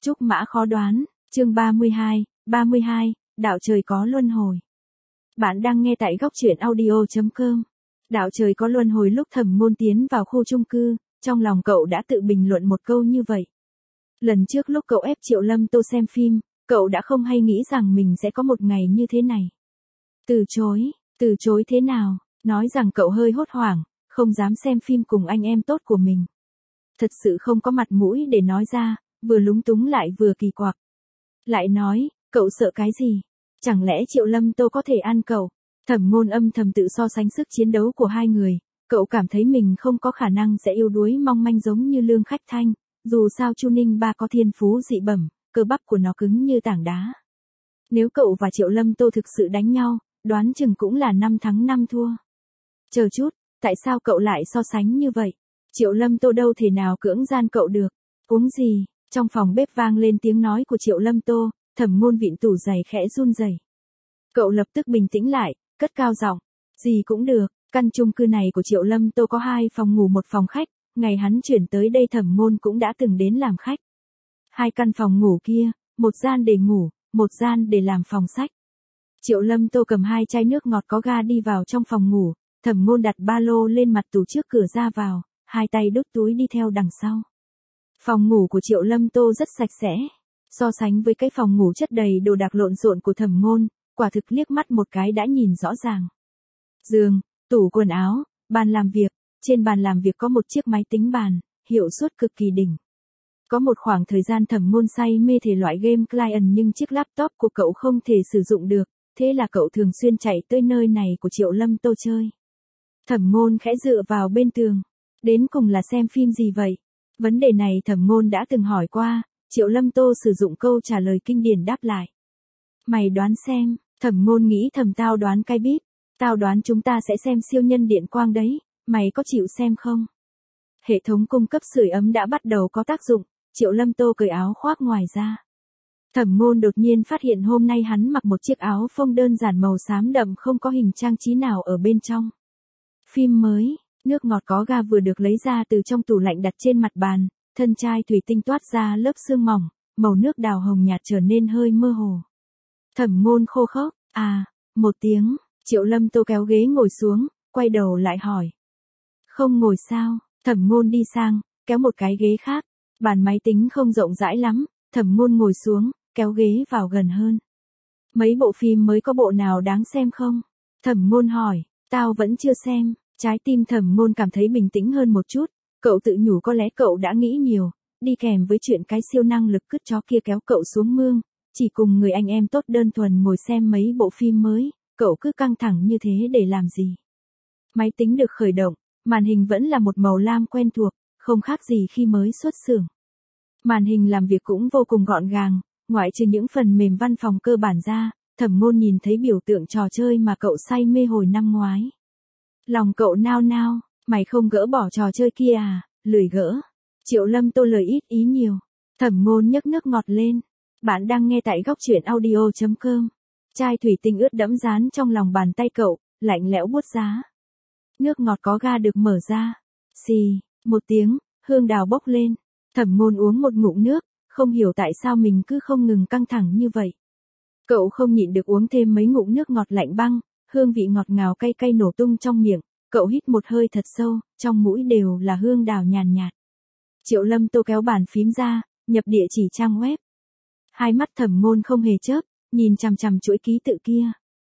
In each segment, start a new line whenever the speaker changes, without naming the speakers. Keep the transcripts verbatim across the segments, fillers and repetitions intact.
Trúc mã khó đoán, chương ba mươi hai, ba mươi hai, đạo trời có luân hồi. Bạn đang nghe tại góc truyện audio chấm com. Đạo trời có luân hồi. Lúc Thẩm Ngôn tiến vào khu chung cư, trong lòng cậu đã tự bình luận một câu như vậy. Lần trước lúc cậu ép Triệu Lâm Tô xem phim, cậu đã không hay nghĩ rằng mình sẽ có một ngày như thế này. Từ chối, từ chối thế nào, nói rằng cậu hơi hốt hoảng, không dám xem phim cùng anh em tốt của mình. Thật sự không có mặt mũi để nói ra, vừa lúng túng lại vừa kỳ quặc. Lại nói, cậu sợ cái gì? Chẳng lẽ Triệu Lâm Tô có thể ăn cậu? Thẩm Ngôn âm thầm tự so sánh sức chiến đấu của hai người, cậu cảm thấy mình không có khả năng sẽ yếu đuối mong manh giống như Lương Khách Thanh, dù sao Chu Ninh Ba có thiên phú dị bẩm, cơ bắp của nó cứng như tảng đá. Nếu cậu và Triệu Lâm Tô thực sự đánh nhau, đoán chừng cũng là năm thắng năm thua. Chờ chút, tại sao cậu lại so sánh như vậy? Triệu Lâm Tô đâu thể nào cưỡng gian cậu được. Uống gì? Trong phòng bếp vang lên tiếng nói của Triệu Lâm Tô, Thẩm Ngôn vịn tủ giày khẽ run rẩy. Cậu lập tức bình tĩnh lại, cất cao giọng, gì cũng được, căn chung cư này của Triệu Lâm Tô có hai phòng ngủ một phòng khách, ngày hắn chuyển tới đây Thẩm Ngôn cũng đã từng đến làm khách. Hai căn phòng ngủ kia, một gian để ngủ, một gian để làm phòng sách. Triệu Lâm Tô cầm hai chai nước ngọt có ga đi vào trong phòng ngủ, Thẩm Ngôn đặt ba lô lên mặt tủ trước cửa ra vào, hai tay đút túi đi theo đằng sau. Phòng ngủ của Triệu Lâm Tô rất sạch sẽ, so sánh với cái phòng ngủ chất đầy đồ đạc lộn xộn của Thẩm Ngôn, quả thực liếc mắt một cái đã nhìn rõ ràng. Giường, tủ quần áo, bàn làm việc, trên bàn làm việc có một chiếc máy tính bàn, hiệu suất cực kỳ đỉnh. Có một khoảng thời gian Thẩm Ngôn say mê thể loại game client nhưng chiếc laptop của cậu không thể sử dụng được, thế là cậu thường xuyên chạy tới nơi này của Triệu Lâm Tô chơi. Thẩm Ngôn khẽ dựa vào bên tường, đến cùng là xem phim gì vậy? Vấn đề này Thẩm Ngôn đã từng hỏi qua, Triệu Lâm Tô sử dụng câu trả lời kinh điển đáp lại. Mày đoán xem, Thẩm Ngôn nghĩ thầm tao đoán cái bíp, tao đoán chúng ta sẽ xem siêu nhân điện quang đấy, mày có chịu xem không? Hệ thống cung cấp sưởi ấm đã bắt đầu có tác dụng, Triệu Lâm Tô cởi áo khoác ngoài ra. Thẩm Ngôn đột nhiên phát hiện hôm nay hắn mặc một chiếc áo phông đơn giản màu xám đậm không có hình trang trí nào ở bên trong. Phim mới. Nước ngọt có ga vừa được lấy ra từ trong tủ lạnh đặt trên mặt bàn, thân chai thủy tinh toát ra lớp sương mỏng, màu nước đào hồng nhạt trở nên hơi mơ hồ. Thẩm Ngôn khô khốc, à, một tiếng, Triệu Lâm Tô kéo ghế ngồi xuống, quay đầu lại hỏi. Không ngồi sao? Thẩm Ngôn đi sang, kéo một cái ghế khác, bàn máy tính không rộng rãi lắm, Thẩm Ngôn ngồi xuống, kéo ghế vào gần hơn. Mấy bộ phim mới có bộ nào đáng xem không? Thẩm Ngôn hỏi, tao vẫn chưa xem. Trái tim Thẩm Ngôn cảm thấy bình tĩnh hơn một chút, cậu tự nhủ có lẽ cậu đã nghĩ nhiều, đi kèm với chuyện cái siêu năng lực cứt chó kia kéo cậu xuống mương, chỉ cùng người anh em tốt đơn thuần ngồi xem mấy bộ phim mới, cậu cứ căng thẳng như thế để làm gì? Máy tính được khởi động, màn hình vẫn là một màu lam quen thuộc, không khác gì khi mới xuất xưởng. Màn hình làm việc cũng vô cùng gọn gàng, ngoại trừ những phần mềm văn phòng cơ bản ra, Thẩm Ngôn nhìn thấy biểu tượng trò chơi mà cậu say mê hồi năm ngoái. Lòng cậu nao nao, mày không gỡ bỏ trò chơi kia à, lười gỡ. Triệu Lâm Tô lời ít ý nhiều. Thẩm Ngôn nhấc nước ngọt lên. Bạn đang nghe tại góc truyện audio chấm com. Chai thủy tinh ướt đẫm dán trong lòng bàn tay cậu, lạnh lẽo buốt giá. Nước ngọt có ga được mở ra. Xì, một tiếng, hương đào bốc lên. Thẩm Ngôn uống một ngụm nước, không hiểu tại sao mình cứ không ngừng căng thẳng như vậy. Cậu không nhịn được uống thêm mấy ngụm nước ngọt lạnh băng. Hương vị ngọt ngào cay cay nổ tung trong miệng, cậu hít một hơi thật sâu, trong mũi đều là hương đào nhàn nhạt. Triệu Lâm Tô kéo bàn phím ra, nhập địa chỉ trang web. Hai mắt Thẩm Ngôn không hề chớp, nhìn chằm chằm chuỗi ký tự kia.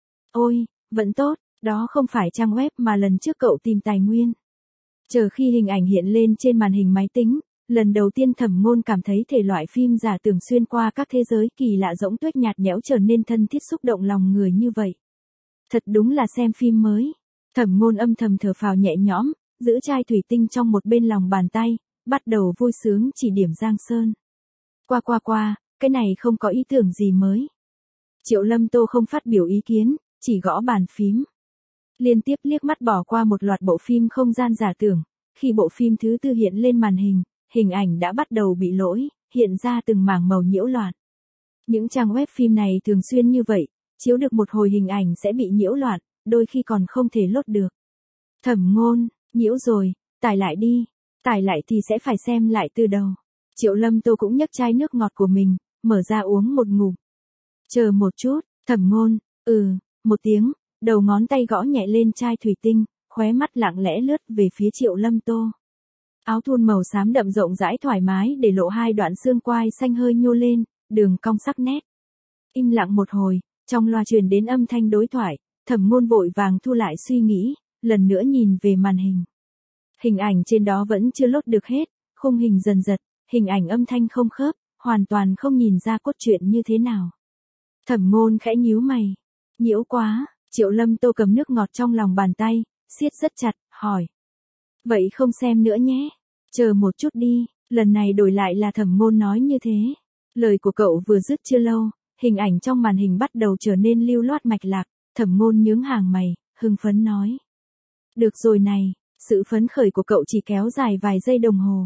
Ôi, vẫn tốt, đó không phải trang web mà lần trước cậu tìm tài nguyên. Chờ khi hình ảnh hiện lên trên màn hình máy tính, lần đầu tiên Thẩm Ngôn cảm thấy thể loại phim giả tưởng xuyên qua các thế giới kỳ lạ rỗng tuếch nhạt nhẽo trở nên thân thiết xúc động lòng người như vậy. Thật đúng là xem phim mới. Thẩm Ngôn âm thầm thở phào nhẹ nhõm, giữ chai thủy tinh trong một bên lòng bàn tay, bắt đầu vui sướng chỉ điểm Giang Sơn. Qua qua qua, cái này không có ý tưởng gì mới. Triệu Lâm Tô không phát biểu ý kiến, chỉ gõ bàn phím. Liên tiếp liếc mắt bỏ qua một loạt bộ phim không gian giả tưởng, khi bộ phim thứ tư hiện lên màn hình, hình ảnh đã bắt đầu bị lỗi, hiện ra từng mảng màu nhiễu loạn. Những trang web phim này thường xuyên như vậy. Chiếu được một hồi hình ảnh sẽ bị nhiễu loạn, đôi khi còn không thể lốt được. Thẩm Ngôn, nhiễu rồi, tải lại đi, tải lại thì sẽ phải xem lại từ đầu. Triệu Lâm Tô cũng nhấc chai nước ngọt của mình, mở ra uống một ngụm. Chờ một chút, Thẩm Ngôn, ừ, một tiếng, đầu ngón tay gõ nhẹ lên chai thủy tinh, khóe mắt lặng lẽ lướt về phía Triệu Lâm Tô. Áo thun màu xám đậm rộng rãi thoải mái để lộ hai đoạn xương quai xanh hơi nhô lên, đường cong sắc nét. Im lặng một hồi, trong loa truyền đến âm thanh đối thoại, Thẩm Ngôn vội vàng thu lại suy nghĩ, lần nữa nhìn về màn hình. Hình ảnh trên đó vẫn chưa lốt được hết, khung hình dần giật, hình ảnh âm thanh không khớp, hoàn toàn không nhìn ra cốt truyện như thế nào. Thẩm Ngôn khẽ nhíu mày. Nhiễu quá, Triệu Lâm Tô cầm nước ngọt trong lòng bàn tay, siết rất chặt, hỏi. Vậy không xem nữa nhé. Chờ một chút đi, lần này đổi lại là Thẩm Ngôn nói như thế. Lời của cậu vừa dứt chưa lâu, hình ảnh trong màn hình bắt đầu trở nên lưu loát mạch lạc, Thẩm Ngôn nhướng hàng mày, hưng phấn nói. Được rồi này, sự phấn khởi của cậu chỉ kéo dài vài giây đồng hồ.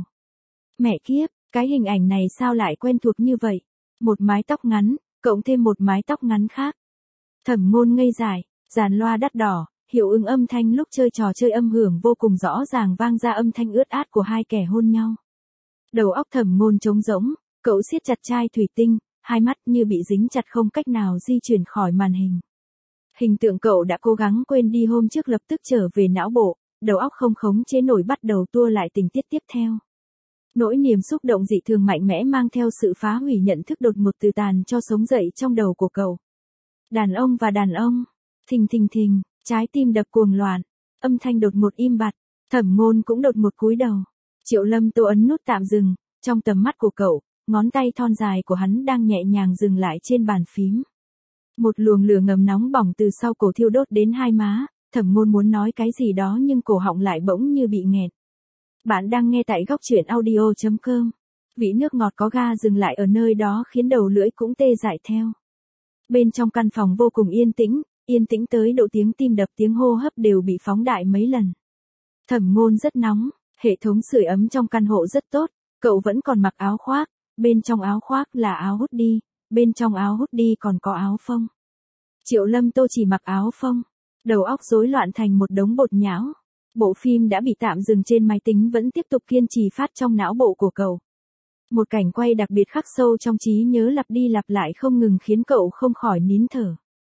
Mẹ kiếp, cái hình ảnh này sao lại quen thuộc như vậy? Một mái tóc ngắn, cộng thêm một mái tóc ngắn khác. Thẩm Ngôn ngây dại, dàn loa đắt đỏ, hiệu ứng âm thanh lúc chơi trò chơi âm hưởng vô cùng rõ ràng vang ra âm thanh ướt át của hai kẻ hôn nhau. Đầu óc Thẩm Ngôn trống rỗng, cậu siết chặt chai thủy tinh, hai mắt như bị dính chặt không cách nào di chuyển khỏi màn hình. Hình tượng cậu đã cố gắng quên đi hôm trước lập tức trở về não bộ, đầu óc không khống chế nổi bắt đầu tua lại tình tiết tiếp theo. Nỗi niềm xúc động dị thường mạnh mẽ mang theo sự phá hủy nhận thức đột ngột từ tàn cho sống dậy trong đầu của cậu. Đàn ông và đàn ông, thình thình thình, trái tim đập cuồng loạn, âm thanh đột ngột im bặt, Thẩm Ngôn cũng đột ngột cúi đầu. Triệu Lâm Tô ấn nút tạm dừng, trong tầm mắt của cậu, ngón tay thon dài của hắn đang nhẹ nhàng dừng lại trên bàn phím. Một luồng lửa ngầm nóng bỏng từ sau cổ thiêu đốt đến hai má, Thẩm Ngôn muốn nói cái gì đó nhưng cổ họng lại bỗng như bị nghẹt. Bạn đang nghe tại góc truyện audio chấm com. Vị nước ngọt có ga dừng lại ở nơi đó khiến đầu lưỡi cũng tê dại theo. Bên trong căn phòng vô cùng yên tĩnh, yên tĩnh tới độ tiếng tim đập tiếng hô hấp đều bị phóng đại mấy lần. Thẩm Ngôn rất nóng, hệ thống sưởi ấm trong căn hộ rất tốt, cậu vẫn còn mặc áo khoác, bên trong áo khoác là áo hoodie, bên trong áo hoodie còn có áo phông. Triệu Lâm Tô chỉ mặc áo phông, đầu óc rối loạn thành một đống bột nhão. Bộ phim đã bị tạm dừng trên máy tính vẫn tiếp tục kiên trì phát trong não bộ của cậu. Một cảnh quay đặc biệt khắc sâu trong trí nhớ lặp đi lặp lại không ngừng khiến cậu không khỏi nín thở.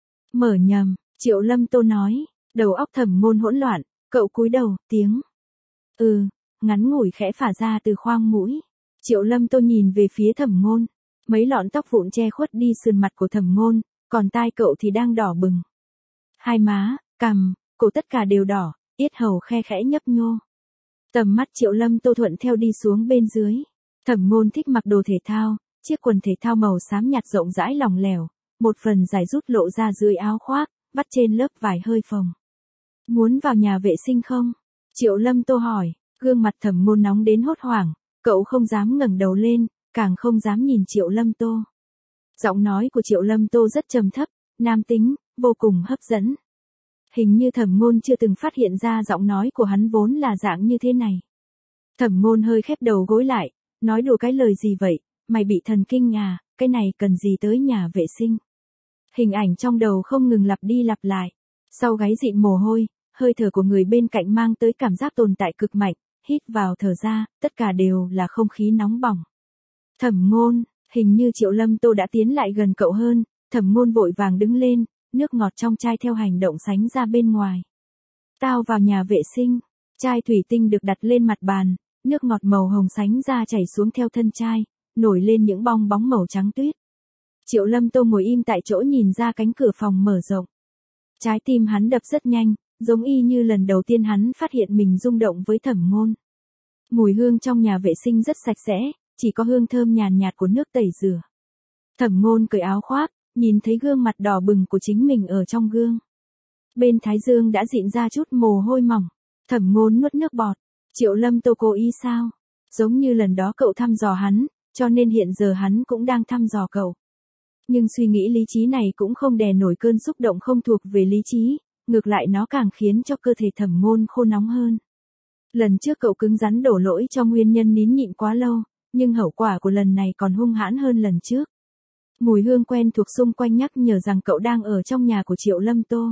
Mở nhầm, Triệu Lâm Tô nói, đầu óc Thẩm Ngôn hỗn loạn, cậu cúi đầu, tiếng. Ừ, ngắn ngủi khẽ phả ra từ khoang mũi. Triệu Lâm Tô nhìn về phía Thẩm Ngôn, mấy lọn tóc vụn che khuất đi sườn mặt của Thẩm Ngôn, còn tai cậu thì đang đỏ bừng. Hai má, cằm, cổ tất cả đều đỏ. Yết hầu khe khẽ nhấp nhô. Tầm mắt Triệu Lâm Tô thuận theo đi xuống bên dưới. Thẩm Ngôn thích mặc đồ thể thao, chiếc quần thể thao màu xám nhạt rộng rãi lỏng lẻo, một phần dài rút lộ ra dưới áo khoác, vắt trên lớp vải hơi phồng. Muốn vào nhà vệ sinh không? Triệu Lâm Tô hỏi, gương mặt Thẩm Ngôn nóng đến hốt hoảng, cậu không dám ngẩng đầu lên, càng không dám nhìn Triệu Lâm Tô. Giọng nói của Triệu Lâm Tô rất trầm thấp, nam tính, vô cùng hấp dẫn. Hình như Thẩm Ngôn chưa từng phát hiện ra giọng nói của hắn vốn là dạng như thế này. Thẩm Ngôn hơi khép đầu gối lại, nói đùa cái lời gì vậy, mày bị thần kinh à, cái này cần gì tới nhà vệ sinh. Hình ảnh trong đầu không ngừng lặp đi lặp lại. Sau gáy dịn mồ hôi, hơi thở của người bên cạnh mang tới cảm giác tồn tại cực mạnh, hít vào thở ra, tất cả đều là không khí nóng bỏng. Thẩm Ngôn, hình như Triệu Lâm Tô đã tiến lại gần cậu hơn, Thẩm Ngôn vội vàng đứng lên. Nước ngọt trong chai theo hành động sánh ra bên ngoài. Tao vào nhà vệ sinh, chai thủy tinh được đặt lên mặt bàn, nước ngọt màu hồng sánh ra chảy xuống theo thân chai, nổi lên những bong bóng màu trắng tuyết. Triệu Lâm Tô ngồi im tại chỗ nhìn ra cánh cửa phòng mở rộng. Trái tim hắn đập rất nhanh, giống y như lần đầu tiên hắn phát hiện mình rung động với Thẩm Ngôn. Mùi hương trong nhà vệ sinh rất sạch sẽ, chỉ có hương thơm nhàn nhạt của nước tẩy rửa. Thẩm Ngôn cởi áo khoác, nhìn thấy gương mặt đỏ bừng của chính mình ở trong gương. Bên thái dương đã dịn ra chút mồ hôi mỏng. Thẩm Ngôn nuốt nước bọt. Triệu Lâm Tô cố ý sao? Giống như lần đó cậu thăm dò hắn, cho nên hiện giờ hắn cũng đang thăm dò cậu. Nhưng suy nghĩ lý trí này cũng không đè nổi cơn xúc động không thuộc về lý trí, ngược lại nó càng khiến cho cơ thể Thẩm Ngôn khô nóng hơn. Lần trước cậu cứng rắn đổ lỗi cho nguyên nhân nín nhịn quá lâu, nhưng hậu quả của lần này còn hung hãn hơn lần trước. Mùi hương quen thuộc xung quanh nhắc nhở rằng cậu đang ở trong nhà của Triệu Lâm Tô.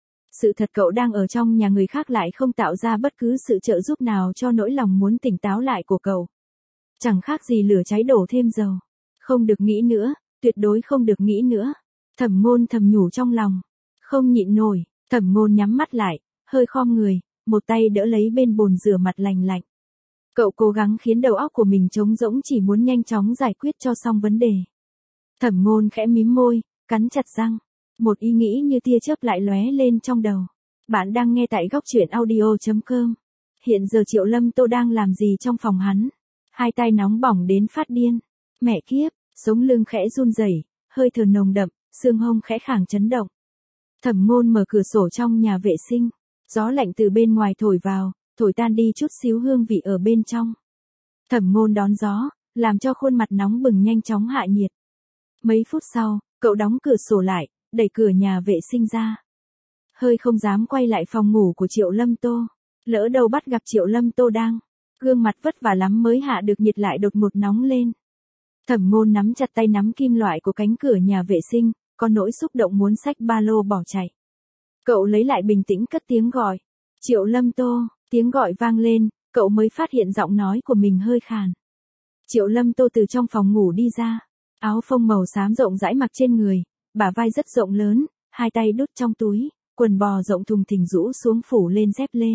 Sự thật cậu đang ở trong nhà người khác lại không tạo ra bất cứ sự trợ giúp nào cho nỗi lòng muốn tỉnh táo lại của cậu. Chẳng khác gì lửa cháy đổ thêm dầu. Không được nghĩ nữa, tuyệt đối không được nghĩ nữa. Thẩm Ngôn thầm nhủ trong lòng. Không nhịn nổi, Thẩm Ngôn nhắm mắt lại, hơi khom người, một tay đỡ lấy bên bồn rửa mặt lành lạnh. Cậu cố gắng khiến đầu óc của mình trống rỗng, chỉ muốn nhanh chóng giải quyết cho xong vấn đề. Thẩm Ngôn khẽ mím môi, cắn chặt răng. Một ý nghĩ như tia chớp lại lóe lên trong đầu. Bạn đang nghe tại góc truyện audio chấm com. Hiện giờ Triệu Lâm Tô đang làm gì trong phòng hắn? Hai tay nóng bỏng đến phát điên. Mẹ kiếp, sống lưng khẽ run rẩy, hơi thở nồng đậm, xương hông khẽ khàng chấn động. Thẩm Ngôn mở cửa sổ trong nhà vệ sinh. Gió lạnh từ bên ngoài thổi vào, thổi tan đi chút xíu hương vị ở bên trong. Thẩm Ngôn đón gió, làm cho khuôn mặt nóng bừng nhanh chóng hạ nhiệt. Mấy phút sau, cậu đóng cửa sổ lại, đẩy cửa nhà vệ sinh ra. Hơi không dám quay lại phòng ngủ của Triệu Lâm Tô. Lỡ đâu bắt gặp Triệu Lâm Tô đang, gương mặt vất vả lắm mới hạ được nhiệt lại đột ngột nóng lên. Thẩm Ngôn nắm chặt tay nắm kim loại của cánh cửa nhà vệ sinh, có nỗi xúc động muốn xách ba lô bỏ chạy. Cậu lấy lại bình tĩnh cất tiếng gọi. Triệu Lâm Tô, tiếng gọi vang lên, cậu mới phát hiện giọng nói của mình hơi khàn. Triệu Lâm Tô từ trong phòng ngủ đi ra. Áo phông màu xám rộng rãi mặc trên người, bả vai rất rộng lớn, hai tay đút trong túi, quần bò rộng thùng thình rũ xuống phủ lên dép lê.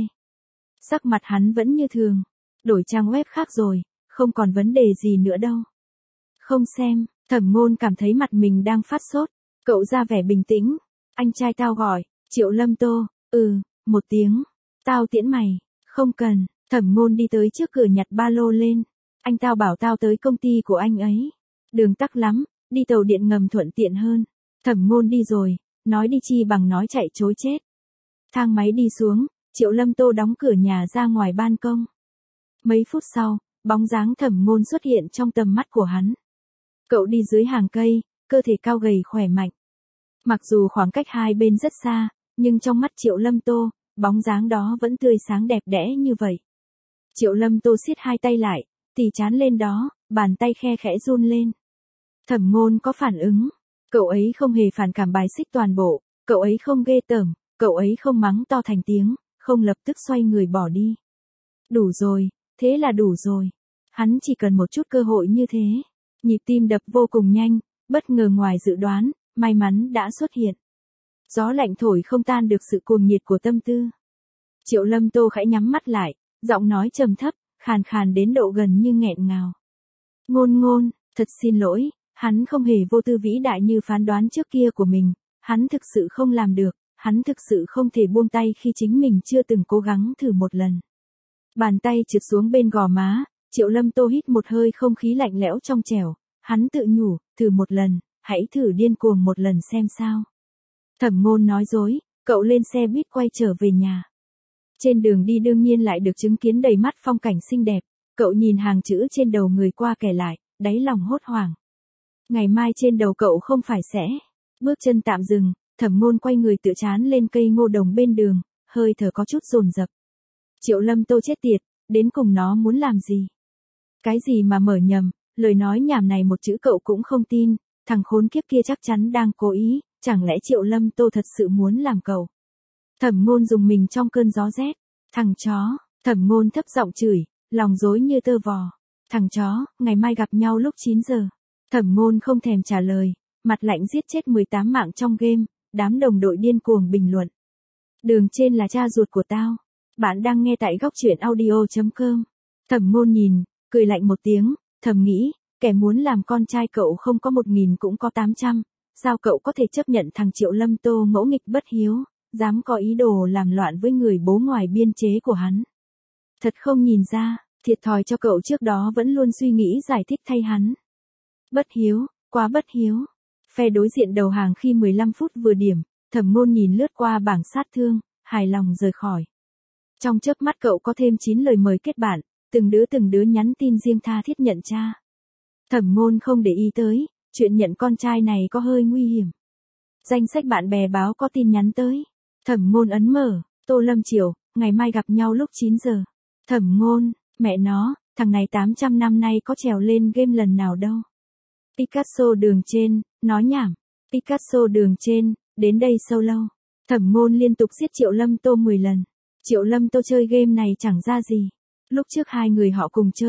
Sắc mặt hắn vẫn như thường, đổi trang web khác rồi, không còn vấn đề gì nữa đâu. Không xem, Thẩm Ngôn cảm thấy mặt mình đang phát sốt, cậu ra vẻ bình tĩnh. Anh trai tao gọi, Triệu Lâm Tô, ừ, một tiếng, tao tiễn mày, không cần. Thẩm Ngôn đi tới trước cửa nhặt ba lô lên. Anh tao bảo tao tới công ty của anh ấy. Đường tắc lắm, đi tàu điện ngầm thuận tiện hơn. Thẩm Ngôn đi rồi, nói đi chi bằng nói chạy chối chết. Thang máy đi xuống, Triệu Lâm Tô đóng cửa nhà ra ngoài ban công. Mấy phút sau, bóng dáng Thẩm Ngôn xuất hiện trong tầm mắt của hắn. Cậu đi dưới hàng cây, cơ thể cao gầy khỏe mạnh. Mặc dù khoảng cách hai bên rất xa, nhưng trong mắt Triệu Lâm Tô, bóng dáng đó vẫn tươi sáng đẹp đẽ như vậy. Triệu Lâm Tô siết hai tay lại, tì trán lên đó, bàn tay khe khẽ run lên. Thẩm Ngôn có phản ứng. Cậu ấy không hề phản cảm bài xích toàn bộ, cậu ấy không ghê tởm, cậu ấy không mắng to thành tiếng, không lập tức xoay người bỏ đi. Đủ rồi, thế là đủ rồi. Hắn chỉ cần một chút cơ hội như thế. Nhịp tim đập vô cùng nhanh, bất ngờ ngoài dự đoán, may mắn đã xuất hiện. Gió lạnh thổi không tan được sự cuồng nhiệt của tâm tư. Triệu Lâm Tô khẽ nhắm mắt lại, giọng nói trầm thấp, khàn khàn đến độ gần như nghẹn ngào. Ngôn Ngôn, thật xin lỗi, hắn không hề vô tư vĩ đại như phán đoán trước kia của mình, hắn thực sự không làm được, hắn thực sự không thể buông tay khi chính mình chưa từng cố gắng thử một lần. Bàn tay trượt xuống bên gò má, Triệu Lâm Tô hít một hơi không khí lạnh lẽo trong trẻo, hắn tự nhủ, thử một lần, hãy thử điên cuồng một lần xem sao. Thẩm Ngôn nói dối, cậu lên xe buýt quay trở về nhà. Trên đường đi đương nhiên lại được chứng kiến đầy mắt phong cảnh xinh đẹp, cậu nhìn hàng chữ trên đầu người qua kẻ lại, đáy lòng hốt hoảng. Ngày mai trên đầu cậu không phải sẽ. Bước chân tạm dừng, Thẩm Ngôn quay người tựa trán lên cây ngô đồng bên đường, hơi thở có chút dồn dập. Triệu Lâm Tô chết tiệt, đến cùng nó muốn làm gì? Cái gì mà mở nhầm, lời nói nhảm này một chữ cậu cũng không tin, thằng khốn kiếp kia chắc chắn đang cố ý, chẳng lẽ Triệu Lâm Tô thật sự muốn làm cậu? Thẩm Ngôn dùng mình trong cơn gió rét. Thằng chó, Thẩm Ngôn thấp giọng chửi, lòng rối như tơ vò. Thằng chó, ngày mai gặp nhau lúc chín giờ. Thẩm Ngôn không thèm trả lời, mặt lạnh giết chết mười tám mạng trong game, đám đồng đội điên cuồng bình luận. Đường trên là cha ruột của tao. Bạn đang nghe tại góc truyện audio chấm com. Thẩm Ngôn nhìn, cười lạnh một tiếng, thầm nghĩ, kẻ muốn làm con trai cậu không có một nghìn cũng có tám trăm, sao cậu có thể chấp nhận thằng Triệu Lâm Tô ngỗ nghịch bất hiếu, dám có ý đồ làm loạn với người bố ngoài biên chế của hắn. Thật không nhìn ra, thiệt thòi cho cậu trước đó vẫn luôn suy nghĩ giải thích thay hắn. Bất hiếu, quá bất hiếu. Phe đối diện đầu hàng khi mười lăm phút vừa điểm, Thẩm Ngôn nhìn lướt qua bảng sát thương, hài lòng rời khỏi. Trong chớp mắt cậu có thêm chín lời mời kết bạn, từng đứa từng đứa nhắn tin riêng tha thiết nhận cha. Thẩm Ngôn không để ý tới, chuyện nhận con trai này có hơi nguy hiểm. Danh sách bạn bè báo có tin nhắn tới. Thẩm Ngôn ấn mở, Tô Lâm Triều, ngày mai gặp nhau lúc chín giờ. Thẩm Ngôn, mẹ nó, thằng này tám trăm năm nay có trèo lên game lần nào đâu. Picasso đường trên, nói nhảm. Picasso đường trên, đến đây solo. Thẩm Ngôn liên tục giết Triệu Lâm Tô mười lần. Triệu Lâm Tô chơi game này chẳng ra gì. Lúc trước hai người họ cùng chơi,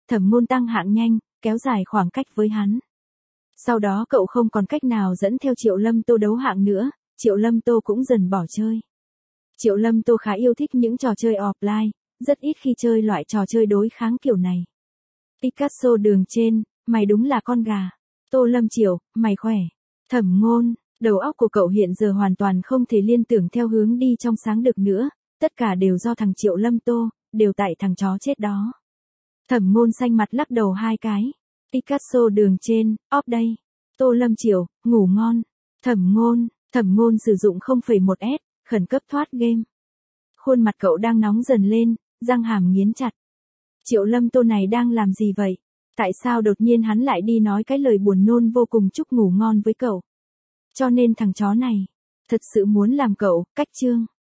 Thẩm Ngôn tăng hạng nhanh, kéo dài khoảng cách với hắn. Sau đó cậu không còn cách nào dẫn theo Triệu Lâm Tô đấu hạng nữa, Triệu Lâm Tô cũng dần bỏ chơi. Triệu Lâm Tô khá yêu thích những trò chơi offline, rất ít khi chơi loại trò chơi đối kháng kiểu này. Picasso đường trên, mày đúng là con gà. Tô Lâm Triệu, mày khỏe. Thẩm Ngôn, đầu óc của cậu hiện giờ hoàn toàn không thể liên tưởng theo hướng đi trong sáng được nữa, tất cả đều do thằng Triệu Lâm Tô, đều tại thằng chó chết đó. Thẩm Ngôn xanh mặt lắc đầu hai cái. Picasso đường trên, off đây. Tô Lâm Triệu, ngủ ngon. Thẩm Ngôn, Thẩm Ngôn sử dụng không phẩy một S, khẩn cấp thoát game. Khuôn mặt cậu đang nóng dần lên, răng hàm nghiến chặt. Triệu Lâm Tô này đang làm gì vậy? Tại sao đột nhiên hắn lại đi nói cái lời buồn nôn vô cùng chúc ngủ ngon với cậu? Cho nên thằng chó này, thật sự muốn làm cậu, cách chương.